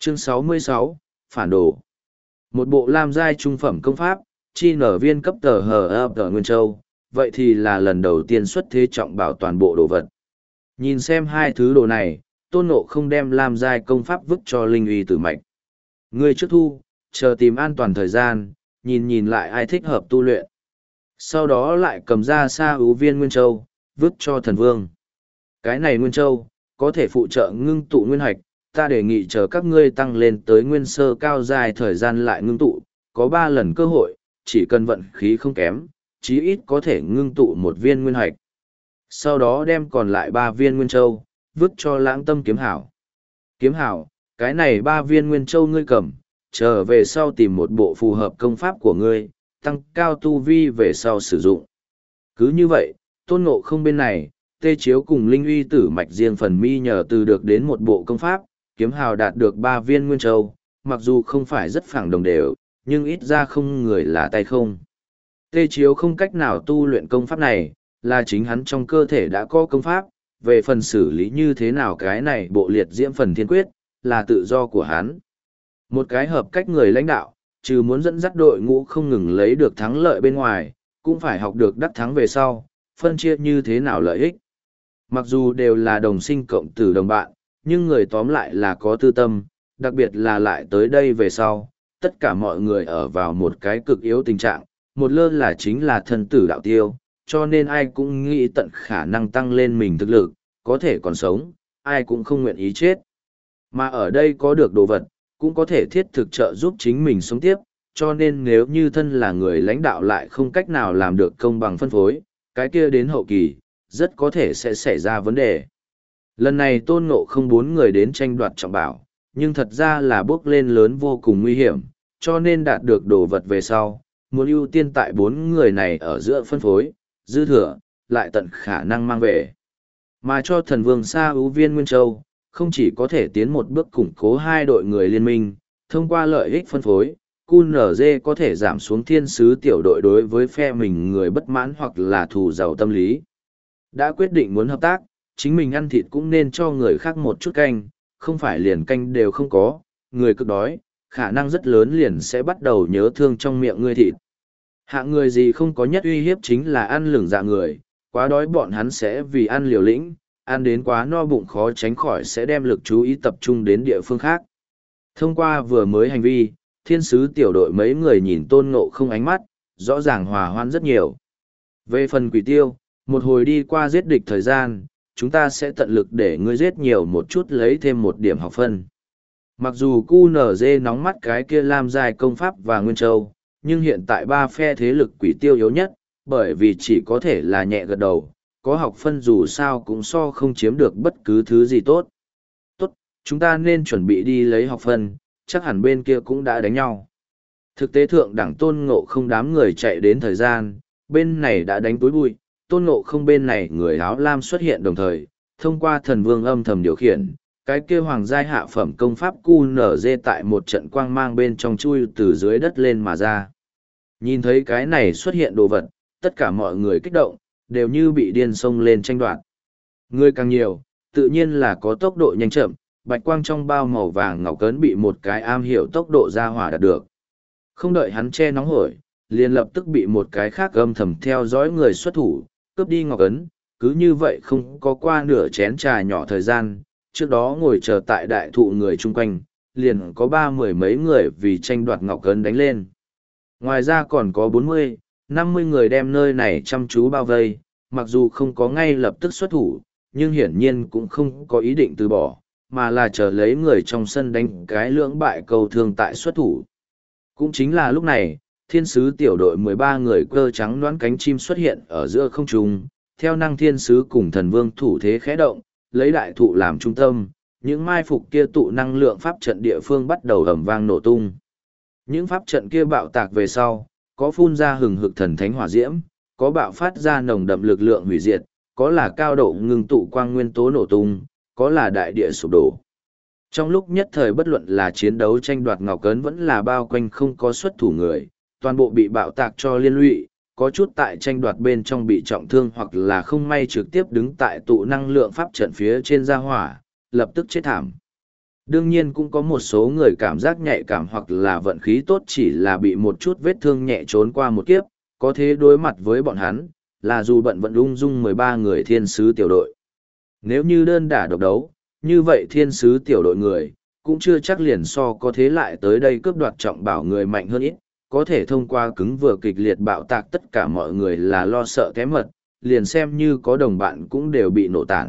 Chương 66, Phản đồ. Một bộ lam giai trung phẩm công pháp, chi nở viên cấp tờ hờ ở Nguyên Châu, vậy thì là lần đầu tiên xuất thế trọng bảo toàn bộ đồ vật. Nhìn xem hai thứ đồ này, Tôn Ngộ không đem lam giai công pháp vứt cho Linh Uy Tử Mạch. Ngươi trước thu, chờ tìm an toàn thời gian, nhìn lại ai thích hợp tu luyện. Sau đó lại cầm ra Sa Ưu Viên Nguyên Châu, vứt cho Thần Vương. Cái này Nguyên Châu, có thể phụ trợ ngưng tụ nguyên hạch, ta đề nghị chờ các ngươi tăng lên tới nguyên sơ cao dài thời gian lại ngưng tụ, có 3 lần cơ hội, chỉ cần vận khí không kém, chí ít có thể ngưng tụ 1 viên nguyên hạch. Sau đó đem còn lại 3 viên Nguyên Châu, vứt cho Lãng Tâm Kiếm Hảo. Kiếm Hảo, cái này 3 viên Nguyên Châu ngươi cầm, trở về sau tìm một bộ phù hợp công pháp của ngươi, tăng cao tu vi về sau sử dụng. Cứ như vậy, Tôn Ngộ không bên này, Tê Chiếu cùng Linh Uy Tử Mạch riêng phần mi nhờ từ được đến một bộ công pháp, Kiếm Hào đạt được 3 viên Nguyên Châu, mặc dù không phải rất phẳng đồng đều, nhưng ít ra không người là tay không. Tê Chiếu không cách nào tu luyện công pháp này, là chính hắn trong cơ thể đã có công pháp, về phần xử lý như thế nào cái này bộ liệt diễm phần thiên quyết, là tự do của hắn. Một cái hợp cách người lãnh đạo, trừ muốn dẫn dắt đội ngũ không ngừng lấy được thắng lợi bên ngoài, cũng phải học được đắc thắng về sau, phân chia như thế nào lợi ích. Mặc dù đều là đồng sinh cộng tử đồng bạn, nhưng người tóm lại là có tư tâm, đặc biệt là lại tới đây về sau, tất cả mọi người ở vào một cái cực yếu tình trạng, một lơ là chính là thân tử đạo tiêu, cho nên ai cũng nghĩ tận khả năng tăng lên mình thực lực, có thể còn sống, ai cũng không nguyện ý chết. Mà ở đây có được đồ vật, cũng có thể thiết thực trợ giúp chính mình sống tiếp, cho nên nếu như thân là người lãnh đạo lại không cách nào làm được công bằng phân phối, cái kia đến hậu kỳ, rất có thể sẽ xảy ra vấn đề. Lần này Tôn Ngộ không 4 người đến tranh đoạt trọng bảo, nhưng thật ra là bước lên lớn vô cùng nguy hiểm, cho nên đạt được đồ vật về sau, muốn ưu tiên tại 4 người này ở giữa phân phối, dư thừa, lại tận khả năng mang về. Mà cho Thần Vương Sa Ưu Viên Nguyên Châu, không chỉ có thể tiến một bước củng cố hai đội người liên minh, thông qua lợi ích phân phối, QNZ có thể giảm xuống thiên sứ tiểu đội đối với phe mình người bất mãn hoặc là thù giàu tâm lý. Đã quyết định muốn hợp tác, chính mình ăn thịt cũng nên cho người khác một chút canh, không phải liền canh đều không có, người cực đói, khả năng rất lớn liền sẽ bắt đầu nhớ thương trong miệng ngươi thịt. Hạng người gì không có nhất uy hiếp chính là ăn lửng dạ người, quá đói bọn hắn sẽ vì ăn liều lĩnh, ăn đến quá no bụng khó tránh khỏi sẽ đem lực chú ý tập trung đến địa phương khác. Thông qua vừa mới hành vi, thiên sứ tiểu đội mấy người nhìn Tôn Ngộ không ánh mắt, rõ ràng hòa hoãn rất nhiều. Về phần Quỷ Tiêu, một hồi đi qua giết địch thời gian, chúng ta sẽ tận lực để ngươi giết nhiều một chút lấy thêm một điểm học phân. Mặc dù QNZ nóng mắt cái kia Lam giai công pháp và Nguyên Châu, nhưng hiện tại 3 phe thế lực Quỷ Tiêu yếu nhất, bởi vì chỉ có thể là nhẹ gật đầu, có học phân dù sao cũng so không chiếm được bất cứ thứ gì tốt. Tốt, chúng ta nên chuẩn bị đi lấy học phân, chắc hẳn bên kia cũng đã đánh nhau. Thực tế thượng đẳng Tôn Ngộ không đám người chạy đến thời gian, bên này đã đánh túi bụi, Tôn Ngộ không bên này người áo lam xuất hiện đồng thời, thông qua thần vương âm thầm điều khiển, cái kia hoàng giai hạ phẩm công pháp QNZ tại một trận quang mang bên trong chui từ dưới đất lên mà ra. Nhìn thấy cái này xuất hiện đồ vật, tất cả mọi người kích động, đều như bị điên xông lên tranh đoạt. Người càng nhiều, tự nhiên là có tốc độ nhanh chậm, bạch quang trong bao màu vàng ngọc cấn bị một cái am hiểu tốc độ ra hỏa đạt được. Không đợi hắn che nóng hổi, liền lập tức bị một cái khác âm thầm theo dõi người xuất thủ, cướp đi ngọc ấn, cứ như vậy không có qua nửa chén trà nhỏ thời gian, trước đó ngồi chờ tại đại thụ người chung quanh, liền có 30 mấy người vì tranh đoạt ngọc ấn đánh lên. Ngoài ra còn có 40, 50 người đem nơi này chăm chú bao vây, mặc dù không có ngay lập tức xuất thủ, nhưng hiển nhiên cũng không có ý định từ bỏ, mà là chờ lấy người trong sân đánh cái lưỡng bại cầu thương tại xuất thủ. Cũng chính là lúc này, thiên sứ tiểu đội 13 người cơ trắng đoán cánh chim xuất hiện ở giữa không trung, theo năng thiên sứ cùng thần vương thủ thế khẽ động, lấy đại thụ làm trung tâm, những mai phục kia tụ năng lượng pháp trận địa phương bắt đầu ầm vang nổ tung. Những pháp trận kia bạo tạc về sau, có phun ra hừng hực thần thánh hỏa diễm, có bạo phát ra nồng đậm lực lượng hủy diệt, có là cao độ ngưng tụ quang nguyên tố nổ tung, có là đại địa sụp đổ. Trong lúc nhất thời bất luận là chiến đấu tranh đoạt ngọc cấn vẫn là bao quanh không có xuất thủ người, toàn bộ bị bạo tạc cho liên lụy, có chút tại tranh đoạt bên trong bị trọng thương hoặc là không may trực tiếp đứng tại tụ năng lượng pháp trận phía trên gia hỏa, lập tức chết thảm. Đương nhiên cũng có một số người cảm giác nhạy cảm hoặc là vận khí tốt chỉ là bị một chút vết thương nhẹ trốn qua một kiếp, có thế đối mặt với bọn hắn, là dù bận vận ung dung 13 người thiên sứ tiểu đội. Nếu như đơn đả độc đấu, như vậy thiên sứ tiểu đội người, cũng chưa chắc liền so có thế lại tới đây cướp đoạt trọng bảo người mạnh hơn ít, có thể thông qua cứng vừa kịch liệt bạo tạc tất cả mọi người là lo sợ té mật, liền xem như có đồng bạn cũng đều bị nổ tản.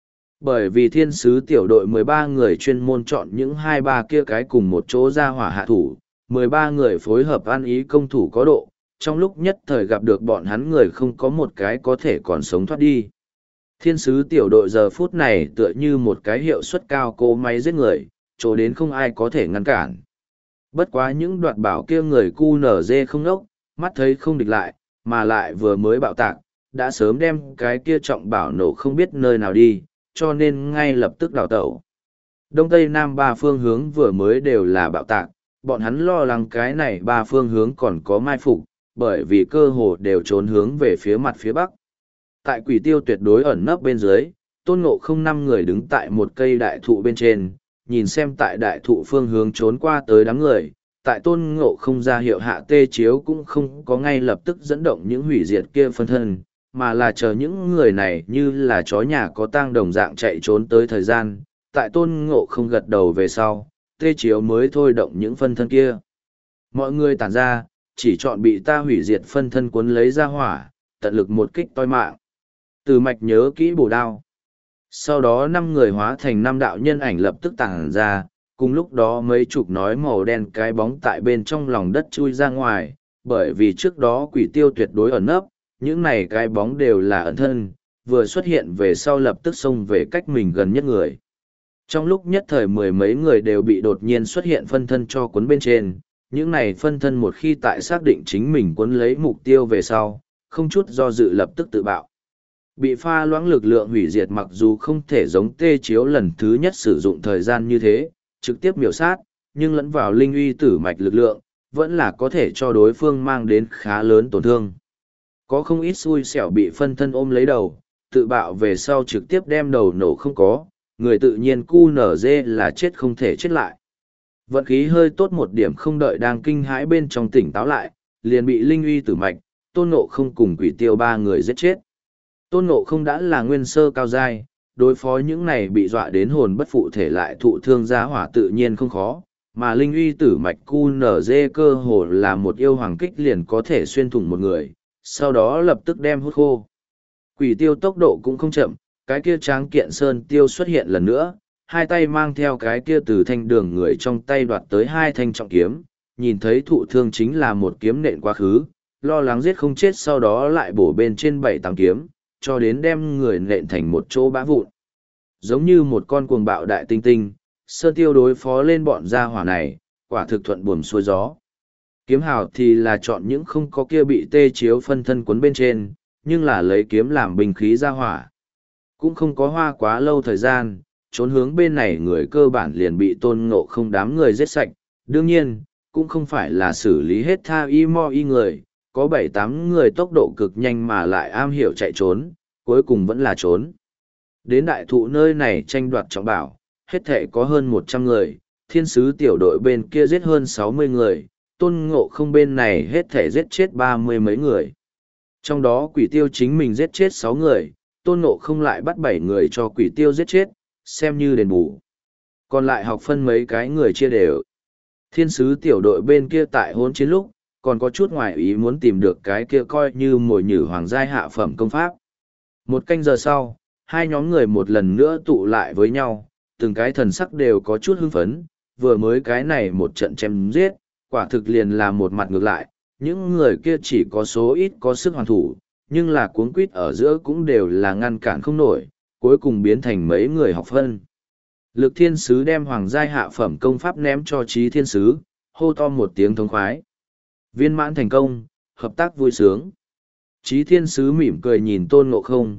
Bởi vì thiên sứ tiểu đội 13 người chuyên môn chọn những 2-3 kia cái cùng một chỗ ra hỏa hạ thủ, 13 người phối hợp ăn ý công thủ có độ, trong lúc nhất thời gặp được bọn hắn người không có một cái có thể còn sống thoát đi. Thiên sứ tiểu đội giờ phút này tựa như một cái hiệu suất cao cỗ máy giết người, chỗ đến không ai có thể ngăn cản. Bất quá những đoạt bảo kia người cu nở dê không nốc, mắt thấy không địch lại, mà lại vừa mới bạo tạc, đã sớm đem cái kia trọng bảo nổ không biết nơi nào đi, cho nên ngay lập tức đào tẩu. Đông Tây Nam ba phương hướng vừa mới đều là bạo tạc, bọn hắn lo lắng cái này ba phương hướng còn có mai phục, bởi vì cơ hồ đều trốn hướng về phía mặt phía bắc. Tại quỷ tiêu tuyệt đối ẩn nấp bên dưới, Tôn Ngộ không 5 người đứng tại một cây đại thụ bên trên, nhìn xem tại đại thụ phương hướng trốn qua tới đám người, tại Tôn Ngộ không ra hiệu hạ tê chiếu cũng không có ngay lập tức dẫn động những hủy diệt kia phân thân, mà là chờ những người này như là chó nhà có tang đồng dạng chạy trốn tới thời gian, tại Tôn Ngộ không gật đầu về sau, tê chiếu mới thôi động những phân thân kia. Mọi người tản ra, chỉ chọn bị ta hủy diệt phân thân cuốn lấy ra hỏa, tận lực một kích toi mạng. Từ mạch nhớ kỹ bổ đao. Sau đó 5 người hóa thành 5 đạo nhân ảnh lập tức tản ra, cùng lúc đó mấy chục nói màu đen cái bóng tại bên trong lòng đất chui ra ngoài, bởi vì trước đó quỷ tiêu tuyệt đối ẩn nấp, những này cái bóng đều là ẩn thân, vừa xuất hiện về sau lập tức xông về cách mình gần nhất người. Trong lúc nhất thời mười mấy người đều bị đột nhiên xuất hiện phân thân cho cuốn bên trên, những này phân thân một khi tại xác định chính mình cuốn lấy mục tiêu về sau, không chút do dự lập tức tự bạo. Bị pha loãng lực lượng hủy diệt mặc dù không thể giống tê chiếu lần thứ nhất sử dụng thời gian như thế, trực tiếp miểu sát, nhưng lẫn vào linh uy tử mạch lực lượng, vẫn là có thể cho đối phương mang đến khá lớn tổn thương. Có không ít xui xẻo bị phân thân ôm lấy đầu, tự bạo về sau trực tiếp đem đầu nổ không có, người tự nhiên cu nở dê là chết không thể chết lại. Vận khí hơi tốt một điểm không đợi đang kinh hãi bên trong tỉnh táo lại, liền bị linh uy tử mạch, Tôn Ngộ không cùng quỷ tiêu 3 người giết chết. Tôn Ngộ không đã là nguyên sơ cao giai, đối phó những này bị dọa đến hồn bất phụ thể lại thụ thương giá hỏa tự nhiên không khó, mà linh uy tử mạch cu nở dê cơ hồ là một yêu hoàng kích liền có thể xuyên thủng một người, sau đó lập tức đem hút khô. Quỷ tiêu tốc độ cũng không chậm, cái kia tráng kiện sơn tiêu xuất hiện lần nữa, hai tay mang theo cái kia từ thanh đường người trong tay đoạt tới 2 thanh trọng kiếm, nhìn thấy thụ thương chính là một kiếm nện quá khứ, lo lắng giết không chết sau đó lại bổ bên trên 7-8 kiếm, cho đến đem người nện thành một chỗ bã vụn. Giống như một con cuồng bạo đại tinh tinh, sơn tiêu đối phó lên bọn gia hỏa này, quả thực thuận buồm xuôi gió. Kiếm hào thì là chọn những không có kia bị tê chiếu phân thân cuốn bên trên, nhưng là lấy kiếm làm binh khí ra hỏa. Cũng không có hoa quá lâu thời gian, trốn hướng bên này người cơ bản liền bị Tôn Ngộ không đám người giết sạch. Đương nhiên, cũng không phải là xử lý hết tha y mo y người, có 7-8 người tốc độ cực nhanh mà lại am hiểu chạy trốn, cuối cùng vẫn là trốn. Đến đại thụ nơi này tranh đoạt trọng bảo, hết thể có hơn 100 người, thiên sứ tiểu đội bên kia giết hơn 60 người, Tôn Ngộ không bên này hết thể giết chết 30 mấy người. Trong đó quỷ tiêu chính mình giết chết 6 người, Tôn Ngộ không lại bắt 7 người cho quỷ tiêu giết chết, xem như đền bù. Còn lại học phân mấy cái người chia đều. Thiên sứ tiểu đội bên kia tại hôn chiến lúc, còn có chút ngoài ý muốn tìm được cái kia coi như mồi nhử hoàng giai hạ phẩm công pháp. Một canh giờ sau, hai nhóm người một lần nữa tụ lại với nhau, từng cái thần sắc đều có chút hưng phấn, vừa mới cái này một trận chém giết, quả thực liền là một mặt ngược lại, những người kia chỉ có số ít có sức hoàn thủ, nhưng là cuống quýt ở giữa cũng đều là ngăn cản không nổi, cuối cùng biến thành mấy người học phân. Lực thiên sứ đem hoàng giai hạ phẩm công pháp ném cho trí thiên sứ, hô to một tiếng thống khoái. Viên mãn thành công, hợp tác vui sướng. Trí thiên sứ mỉm cười nhìn Tôn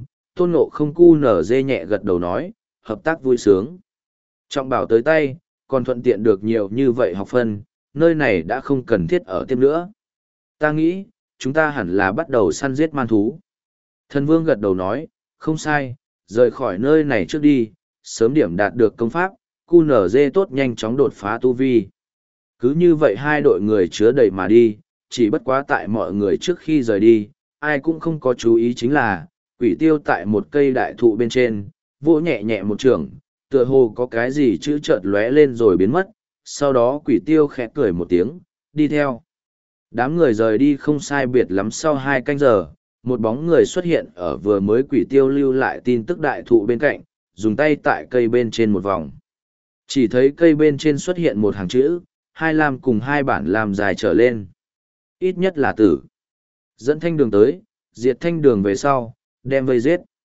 Ngộ không cu nở dê nhẹ gật đầu nói, hợp tác vui sướng. Trọng bảo tới tay, còn thuận tiện được nhiều như vậy học phân, nơi này đã không cần thiết ở tiếp nữa. Ta nghĩ, chúng ta hẳn là bắt đầu săn giết man thú. Thần vương gật đầu nói, không sai, rời khỏi nơi này trước đi, sớm điểm đạt được công pháp, QNZ tốt nhanh chóng đột phá tu vi. Cứ như vậy hai đội người chứa đầy mà đi, chỉ bất quá tại mọi người trước khi rời đi, ai cũng không có chú ý chính là, quỷ tiêu tại một cây đại thụ bên trên, vỗ nhẹ nhẹ một trường, tựa hồ có cái gì chữ chợt lóe lên rồi biến mất, sau đó quỷ tiêu khẽ cười một tiếng, đi theo. Đám người rời đi không sai biệt lắm sau 2 canh giờ, một bóng người xuất hiện ở vừa mới quỷ tiêu lưu lại tin tức đại thụ bên cạnh, dùng tay tại cây bên trên một vòng. Chỉ thấy cây bên trên xuất hiện một hàng chữ, 2 lam cùng 2 bản làm dài trở lên. Ít nhất là tử. Dẫn thanh đường tới, diệt thanh đường về sau, đem vây giết.